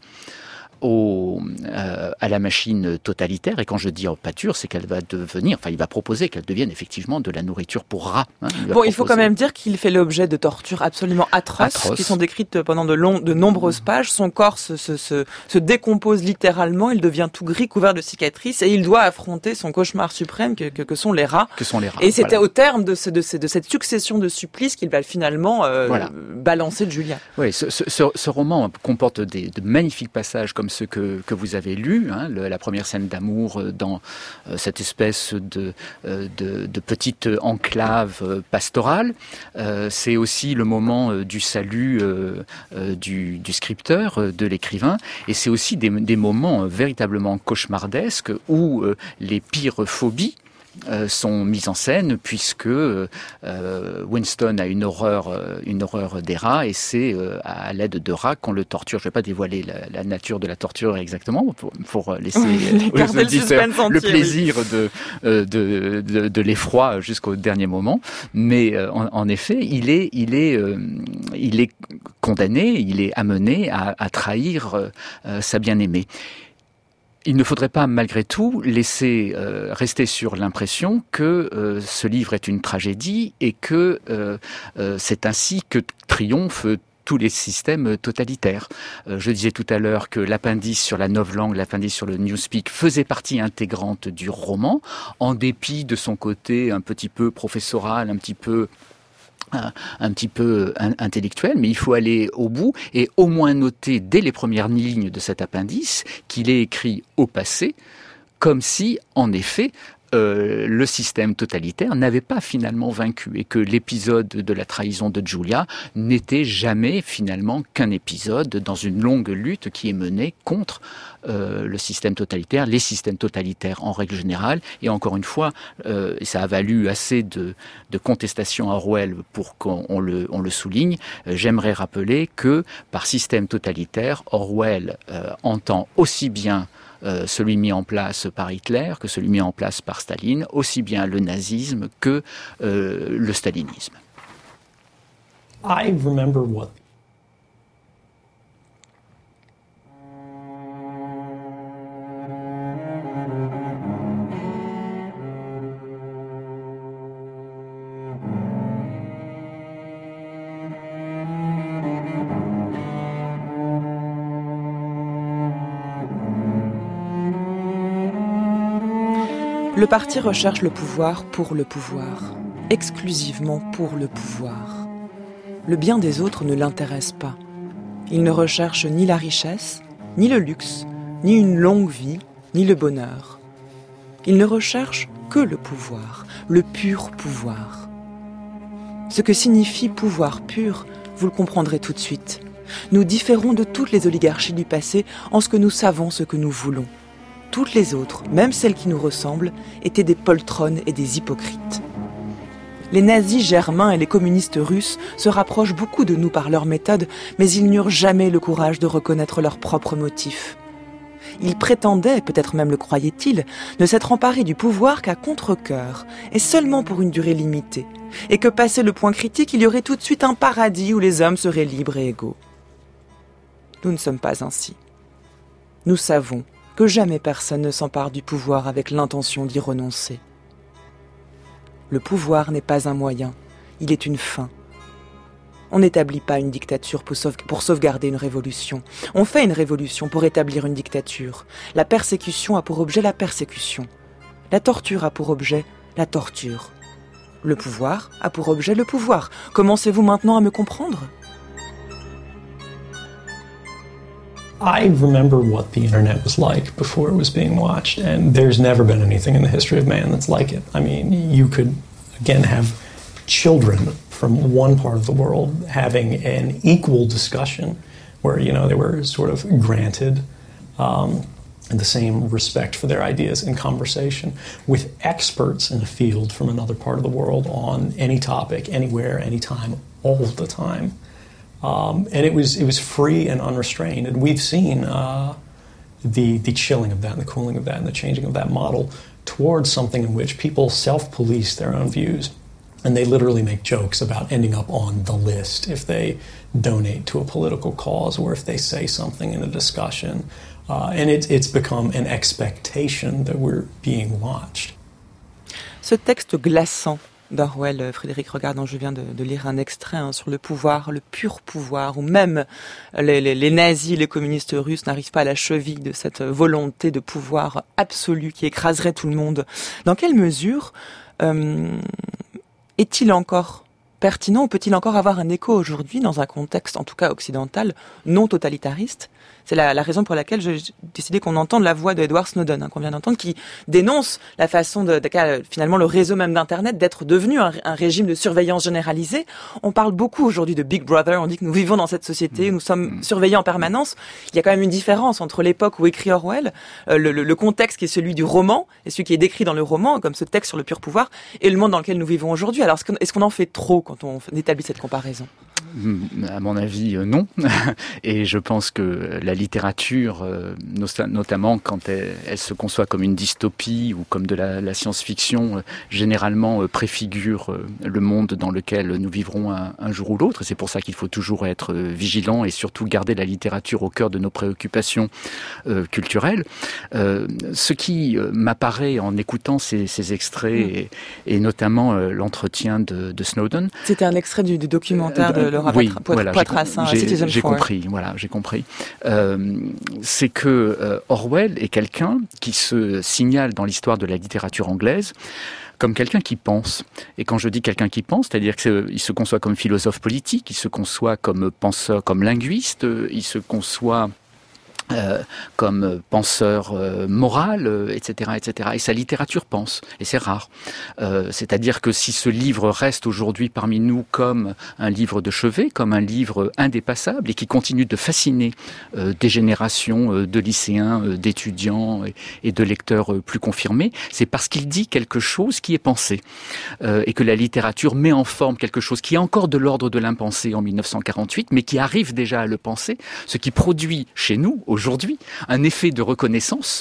à la machine totalitaire. Et quand je dis en pâture, c'est qu'elle va devenir, il va proposer qu'elle devienne effectivement de la nourriture pour rats. Il faut quand même dire qu'il fait l'objet de tortures absolument atroces. Qui sont décrites pendant de nombreuses pages. Son corps se décompose littéralement, il devient tout gris, couvert de cicatrices, et il doit affronter son cauchemar suprême que sont les rats. Et c'était au terme de cette succession de supplices qu'il va finalement balancer de Julia. Oui, ce roman comporte de magnifiques passages comme comme ceux que vous avez lus, hein, la première scène d'amour dans cette espèce de petite enclave pastorale. C'est aussi le moment du salut du scripteur, de l'écrivain, et c'est aussi des moments véritablement cauchemardesques où les pires phobies sont mises en scène, puisque Winston a une horreur des rats, et c'est à l'aide de rats qu'on le torture. Je ne vais pas dévoiler la nature de la torture exactement pour laisser aux auditeurs le plaisir de l'effroi jusqu'au dernier moment. Mais en effet, il est condamné, il est amené à trahir sa bien-aimée. Il ne faudrait pas, malgré tout, laisser rester sur l'impression que ce livre est une tragédie et que c'est ainsi que triomphent tous les systèmes totalitaires. Je disais tout à l'heure que l'appendice sur la novlangue, l'appendice sur le newspeak faisait partie intégrante du roman, en dépit de son côté un petit peu professoral, un petit peu intellectuel, mais il faut aller au bout et au moins noter dès les premières lignes de cet appendice qu'il est écrit au passé, comme si, en effet, le système totalitaire n'avait pas finalement vaincu et que l'épisode de la trahison de Julia n'était jamais finalement qu'un épisode dans une longue lutte qui est menée contre le système totalitaire, les systèmes totalitaires en règle générale. Et encore une fois, ça a valu assez de contestation à Orwell pour qu'on le souligne. J'aimerais rappeler que par système totalitaire, Orwell entend aussi bien celui mis en place par Hitler que celui mis en place par Staline, aussi bien le nazisme que le stalinisme. I remember what Le parti recherche le pouvoir pour le pouvoir, exclusivement pour le pouvoir. Le bien des autres ne l'intéresse pas. Il ne recherche ni la richesse, ni le luxe, ni une longue vie, ni le bonheur. Il ne recherche que le pouvoir, le pur pouvoir. Ce que signifie pouvoir pur, vous le comprendrez tout de suite. Nous différons de toutes les oligarchies du passé en ce que nous savons ce que nous voulons. Toutes les autres, même celles qui nous ressemblent, étaient des poltronnes et des hypocrites. Les nazis germains et les communistes russes se rapprochent beaucoup de nous par leurs méthodes, mais ils n'eurent jamais le courage de reconnaître leurs propres motifs. Ils prétendaient, peut-être même le croyaient-ils, ne s'être emparés du pouvoir qu'à contre-cœur, et seulement pour une durée limitée, et que passé le point critique, il y aurait tout de suite un paradis où les hommes seraient libres et égaux. Nous ne sommes pas ainsi. Nous savons que jamais personne ne s'empare du pouvoir avec l'intention d'y renoncer. Le pouvoir n'est pas un moyen, il est une fin. On n'établit pas une dictature pour sauvegarder une révolution. On fait une révolution pour établir une dictature. La persécution a pour objet la persécution. La torture a pour objet la torture. Le pouvoir a pour objet le pouvoir. Commencez-vous maintenant à me comprendre ? I remember what the internet was like before it was being watched, and there's never been anything in the history of man that's like it. I mean, you could, again, have children from one part of the world having an equal discussion where, you know, they were sort of granted the same respect for their ideas in conversation with experts in a field from another part of the world on any topic, anywhere, anytime, all the time. And it was free and unrestrained. And we've seen the chilling of that and the cooling of that and the changing of that model towards something in which people self-police their own views. And they literally make jokes about ending up on the list if they donate to a political cause or if they say something in a discussion. And it's become an expectation that we're being watched. Ce texte glaçant d'Orwell, Frédéric Regarde, dont je viens de lire un extrait sur le pouvoir, le pur pouvoir, où même les nazis, les communistes russes n'arrivent pas à la cheville de cette volonté de pouvoir absolu qui écraserait tout le monde. Dans quelle mesure est-il encore pertinent ou peut-il encore avoir un écho aujourd'hui dans un contexte, en tout cas occidental, non totalitariste, C'est la raison pour laquelle j'ai décidé qu'on entende la voix d'Edward Snowden, qu'on vient d'entendre, qui dénonce la façon finalement le réseau même d'Internet d'être devenu un régime de surveillance généralisée. On parle beaucoup aujourd'hui de Big Brother, on dit que nous vivons dans cette société où nous sommes surveillés en permanence. Il y a quand même une différence entre l'époque où écrit Orwell, le contexte qui est celui du roman, et celui qui est décrit dans le roman, comme ce texte sur le pur pouvoir, et le monde dans lequel nous vivons aujourd'hui. Alors, est-ce qu'on en fait trop quand on établit cette comparaison ? À mon avis, non. Et je pense que la littérature, notamment quand elle se conçoit comme une dystopie ou comme de la science-fiction, généralement préfigure le monde dans lequel nous vivrons un jour ou l'autre. Et c'est pour ça qu'il faut toujours être vigilant et surtout garder la littérature au cœur de nos préoccupations culturelles. Ce qui m'apparaît en écoutant ces extraits et notamment l'entretien de Snowden. C'était un extrait du documentaire de Laura Poitras, Citizen Four. J'ai compris. C'est que Orwell est quelqu'un qui se signale dans l'histoire de la littérature anglaise comme quelqu'un qui pense. Et quand je dis quelqu'un qui pense, c'est-à-dire qu'il se conçoit comme philosophe politique, il se conçoit comme penseur, comme linguiste, il se conçoit comme penseur moral, etc., etc. Et sa littérature pense, et c'est rare. C'est-à-dire que si ce livre reste aujourd'hui parmi nous comme un livre de chevet, comme un livre indépassable, et qui continue de fasciner des générations de lycéens, d'étudiants et de lecteurs plus confirmés, c'est parce qu'il dit quelque chose qui est pensé, et que la littérature met en forme quelque chose qui est encore de l'ordre de l'impensé en 1948, mais qui arrive déjà à le penser, ce qui produit chez nous, aujourd'hui, un effet de reconnaissance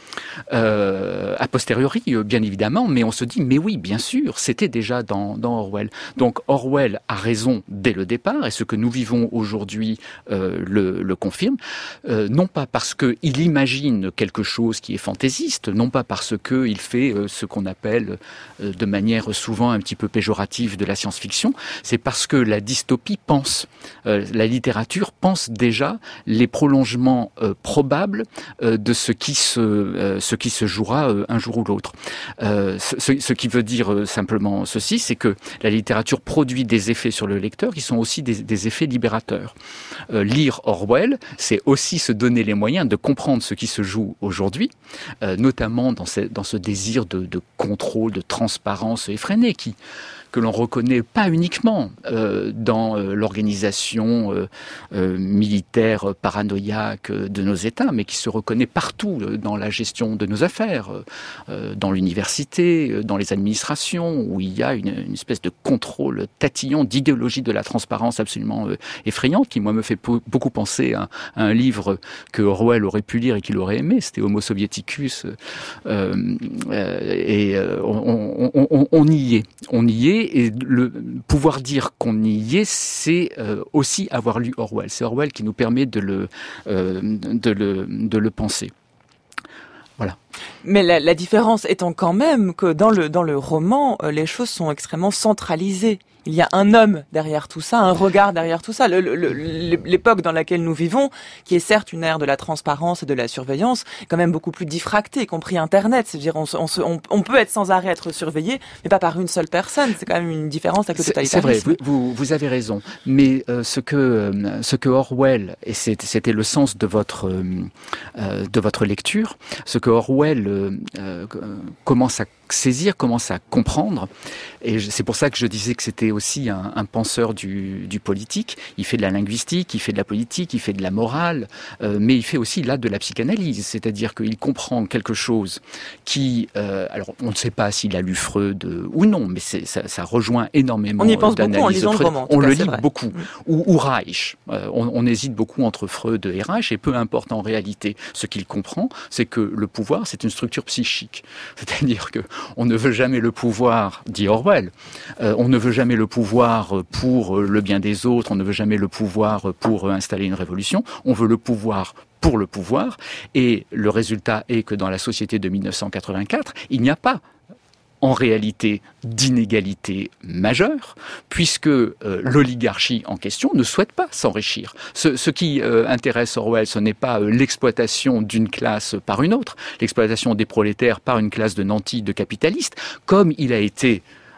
a posteriori, bien évidemment, mais on se dit, mais oui, bien sûr, c'était déjà dans Orwell. Donc Orwell a raison dès le départ, et ce que nous vivons aujourd'hui le confirme, non pas parce qu'il imagine quelque chose qui est fantaisiste, non pas parce qu'il fait ce qu'on appelle de manière souvent un petit peu péjorative de la science-fiction, c'est parce que la dystopie pense, la littérature pense déjà les prolongements probables de ce qui se jouera un jour ou l'autre. Ce qui veut dire simplement ceci, c'est que la littérature produit des effets sur le lecteur qui sont aussi des effets libérateurs. Lire Orwell, c'est aussi se donner les moyens de comprendre ce qui se joue aujourd'hui, notamment dans ce désir de contrôle, de transparence effrénée que l'on reconnaît pas uniquement dans l'organisation militaire paranoïaque de nos États, mais qui se reconnaît partout dans la gestion de nos affaires, dans l'université, dans les administrations, où il y a une espèce de contrôle tatillon d'idéologie de la transparence absolument effrayante, qui moi me fait beaucoup penser à un livre que Orwell aurait pu lire et qu'il aurait aimé, c'était Homo Sovieticus, et on y est. Et pouvoir dire qu'on y est, c'est aussi avoir lu Orwell. C'est Orwell qui nous permet de le penser. Voilà. Mais la différence étant quand même que dans le roman, les choses sont extrêmement centralisées. Il y a un homme derrière tout ça, un regard derrière tout ça. L'époque dans laquelle nous vivons, qui est certes une ère de la transparence et de la surveillance, est quand même beaucoup plus diffractée, y compris Internet. C'est-à-dire, on peut être sans arrêt être surveillé, mais pas par une seule personne. C'est quand même une différence avec le totalitarisme. C'est vrai, vous avez raison. Mais ce que Orwell, et c'était le sens de votre lecture, ce que Orwell commence à saisir, commence à comprendre, et c'est pour ça que je disais que c'était aussi un penseur du politique. Il fait de la linguistique, il fait de la politique, il fait de la morale, mais il fait aussi là de la psychanalyse, c'est-à-dire qu'il comprend quelque chose qui, alors on ne sait pas s'il a lu Freud ou non, mais ça rejoint énormément. On y pense beaucoup en lisant le roman. On le lit beaucoup, ou Reich. On hésite beaucoup entre Freud et Reich, et peu importe en réalité. Ce qu'il comprend, c'est que le pouvoir, c'est une structure psychique, c'est-à-dire que on ne veut jamais le pouvoir, dit Orwell, on ne veut jamais le pouvoir pour le bien des autres, on ne veut jamais le pouvoir pour installer une révolution, on veut le pouvoir pour le pouvoir, et le résultat est que dans la société de 1984, il n'y a pas en réalité d'inégalité majeure, puisque l'oligarchie en question ne souhaite pas s'enrichir. Ce qui intéresse Orwell, ce n'est pas l'exploitation d'une classe par une autre, l'exploitation des prolétaires par une classe de nantis, de capitalistes, comme il a été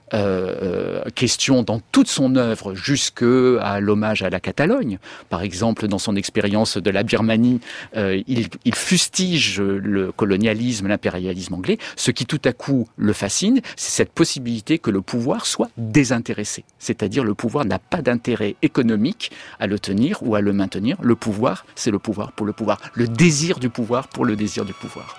question dans toute son œuvre, jusqu'à l'hommage à la Catalogne. Par exemple, dans son expérience de la Birmanie, il fustige le colonialisme, l'impérialisme anglais. Ce qui tout à coup le fascine, c'est cette possibilité que le pouvoir soit désintéressé. C'est-à-dire le pouvoir n'a pas d'intérêt économique à le tenir ou à le maintenir. Le pouvoir, c'est le pouvoir pour le pouvoir. Le désir du pouvoir pour le désir du pouvoir.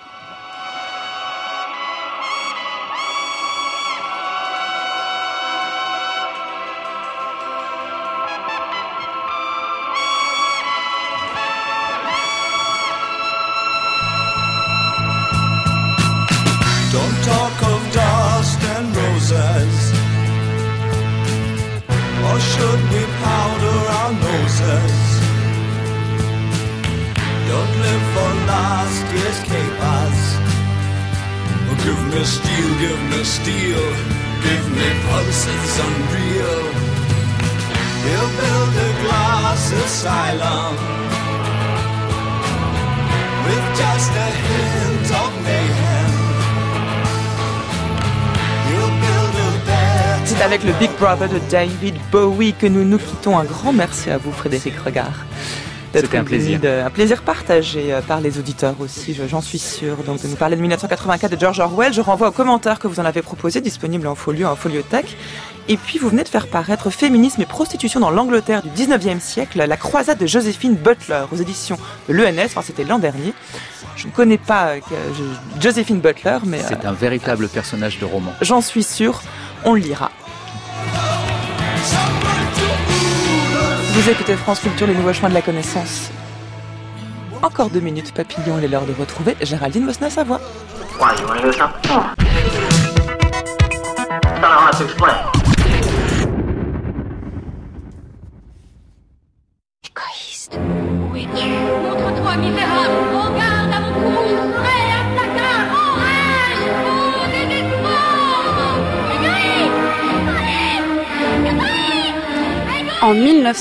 Don't talk of dust and roses, or should we powder our noses? Don't live for last year's capers. Oh, give me steel, give me steel, give me pulses unreal. He'll build a glass asylum with just a hint of mayhem. C'est avec le Big Brother de David Bowie que nous nous quittons. Un grand merci à vous, Frédéric Regard. C'était un plaisir. Un plaisir partagé par les auditeurs aussi, j'en suis sûre. Donc de nous parler de 1984 de George Orwell. Je renvoie aux commentaires que vous en avez proposés, disponibles en folio, en foliothèque. Et puis vous venez de faire paraître Féminisme et prostitution dans l'Angleterre du 19e siècle, la croisade de Joséphine Butler aux éditions de l'ENS. Enfin, c'était l'an dernier. Je ne connais pas Joséphine Butler, mais... C'est un véritable personnage de roman. J'en suis sûre, on le lira. Vous écoutez France Culture, les nouveaux chemins de la connaissance. Encore 2 minutes, papillon, il est l'heure de retrouver Géraldine Mosna-Savoie. Why, you wanna hear something? I don't know how to explain. Égoïste. Où es-tu? Montre-toi, misérable. Regarde à mon cou, je serai un placard. Enrage, au désespoir. En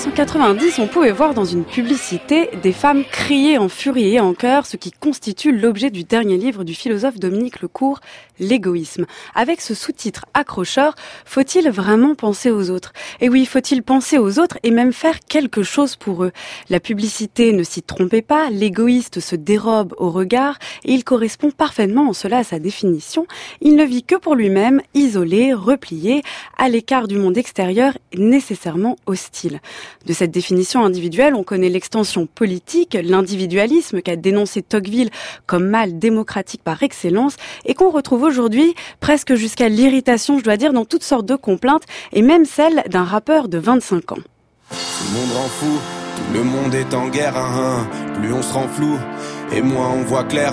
1990, on pouvait voir dans une publicité des femmes crier en furie et en chœur, ce qui constitue l'objet du dernier livre du philosophe Dominique Lecourt, L'égoïsme. Avec ce sous-titre accrocheur, faut-il vraiment penser aux autres? Et oui, faut-il penser aux autres et même faire quelque chose pour eux? La publicité ne s'y trompait pas, l'égoïste se dérobe au regard et il correspond parfaitement en cela à sa définition. Il ne vit que pour lui-même, isolé, replié, à l'écart du monde extérieur, nécessairement hostile. De cette définition individuelle, on connaît l'extension politique, l'individualisme qu'a dénoncé Tocqueville comme mal démocratique par excellence et qu'on retrouve aujourd'hui presque jusqu'à l'irritation, je dois dire, dans toutes sortes de complaintes et même celle d'un rappeur de 25 ans. Tout le monde rend fou, tout le monde est en guerre, plus on se rend flou et moins on voit clair,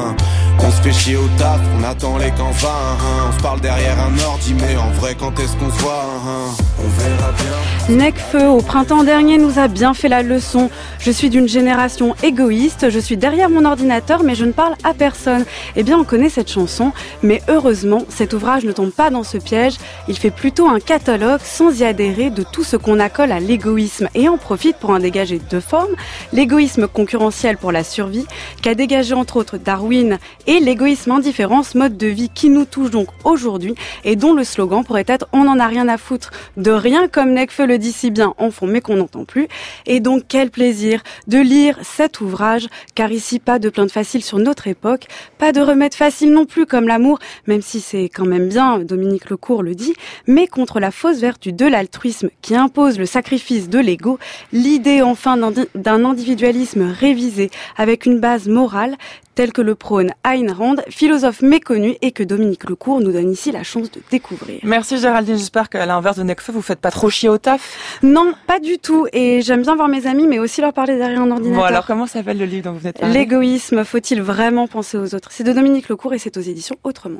On se fait chier au taf, on attend les camps on se parle derrière un ordi, mais en vrai quand est-ce qu'on se voit, on verra bien. Necfeu, au printemps dernier, nous a bien fait la leçon. Je suis d'une génération égoïste, je suis derrière mon ordinateur, mais je ne parle à personne. Eh bien, on connaît cette chanson, mais heureusement, cet ouvrage ne tombe pas dans ce piège. Il fait plutôt un catalogue, sans y adhérer, de tout ce qu'on accole à l'égoïsme et en profite pour en dégager 2 formes. L'égoïsme concurrentiel pour la survie, qu'a dégagé entre autres Darwin, et l'égoïsme indifférence, mode de vie qui nous touche donc aujourd'hui et dont le slogan pourrait être « On n'en a rien à foutre de rien » comme Necfeu le dit si bien en fond mais qu'on n'entend plus. Et donc quel plaisir de lire cet ouvrage, car ici pas de plainte facile sur notre époque, pas de remède facile non plus comme l'amour, même si c'est quand même bien, Dominique Lecourt le dit, mais contre la fausse vertu de l'altruisme qui impose le sacrifice de l'ego, l'idée enfin d'un individualisme révisé avec une base morale tel que le prône Ayn Rand, philosophe méconnu et que Dominique Lecourt nous donne ici la chance de découvrir. Merci Géraldine, j'espère qu'à l'inverse de Necfeu, vous faites pas trop chier au taf. Non, pas du tout, et j'aime bien voir mes amis, mais aussi leur parler derrière un ordinateur. Bon alors, comment s'appelle le livre dont vous venez de parler ? L'égoïsme, faut-il vraiment penser aux autres ? C'est de Dominique Lecourt et c'est aux éditions Autrement.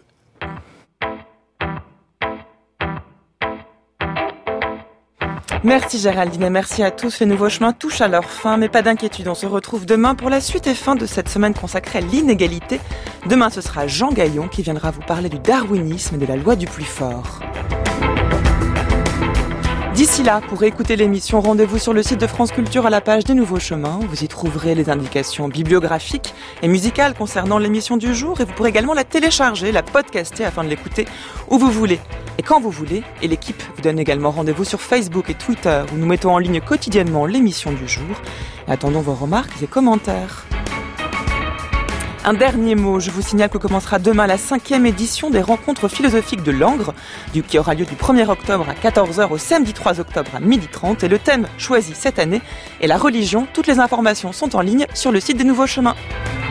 Merci Géraldine et merci à tous. Les nouveaux chemins touchent à leur fin, mais pas d'inquiétude, on se retrouve demain pour la suite et fin de cette semaine consacrée à l'inégalité. Demain, ce sera Jean Gaillon qui viendra vous parler du darwinisme et de la loi du plus fort. D'ici là, pour écouter l'émission, rendez-vous sur le site de France Culture à la page des Nouveaux Chemins. Vous y trouverez les indications bibliographiques et musicales concernant l'émission du jour et vous pourrez également la télécharger, la podcaster afin de l'écouter où vous voulez et quand vous voulez. Et l'équipe vous donne également rendez-vous sur Facebook et Twitter où nous mettons en ligne quotidiennement l'émission du jour. Et attendons vos remarques et commentaires. Un dernier mot, je vous signale que commencera demain la 5e édition des rencontres philosophiques de Langres, qui aura lieu du 1er octobre à 14h au samedi 3 octobre à 12h30. Et le thème choisi cette année est la religion. Toutes les informations sont en ligne sur le site des Nouveaux Chemins.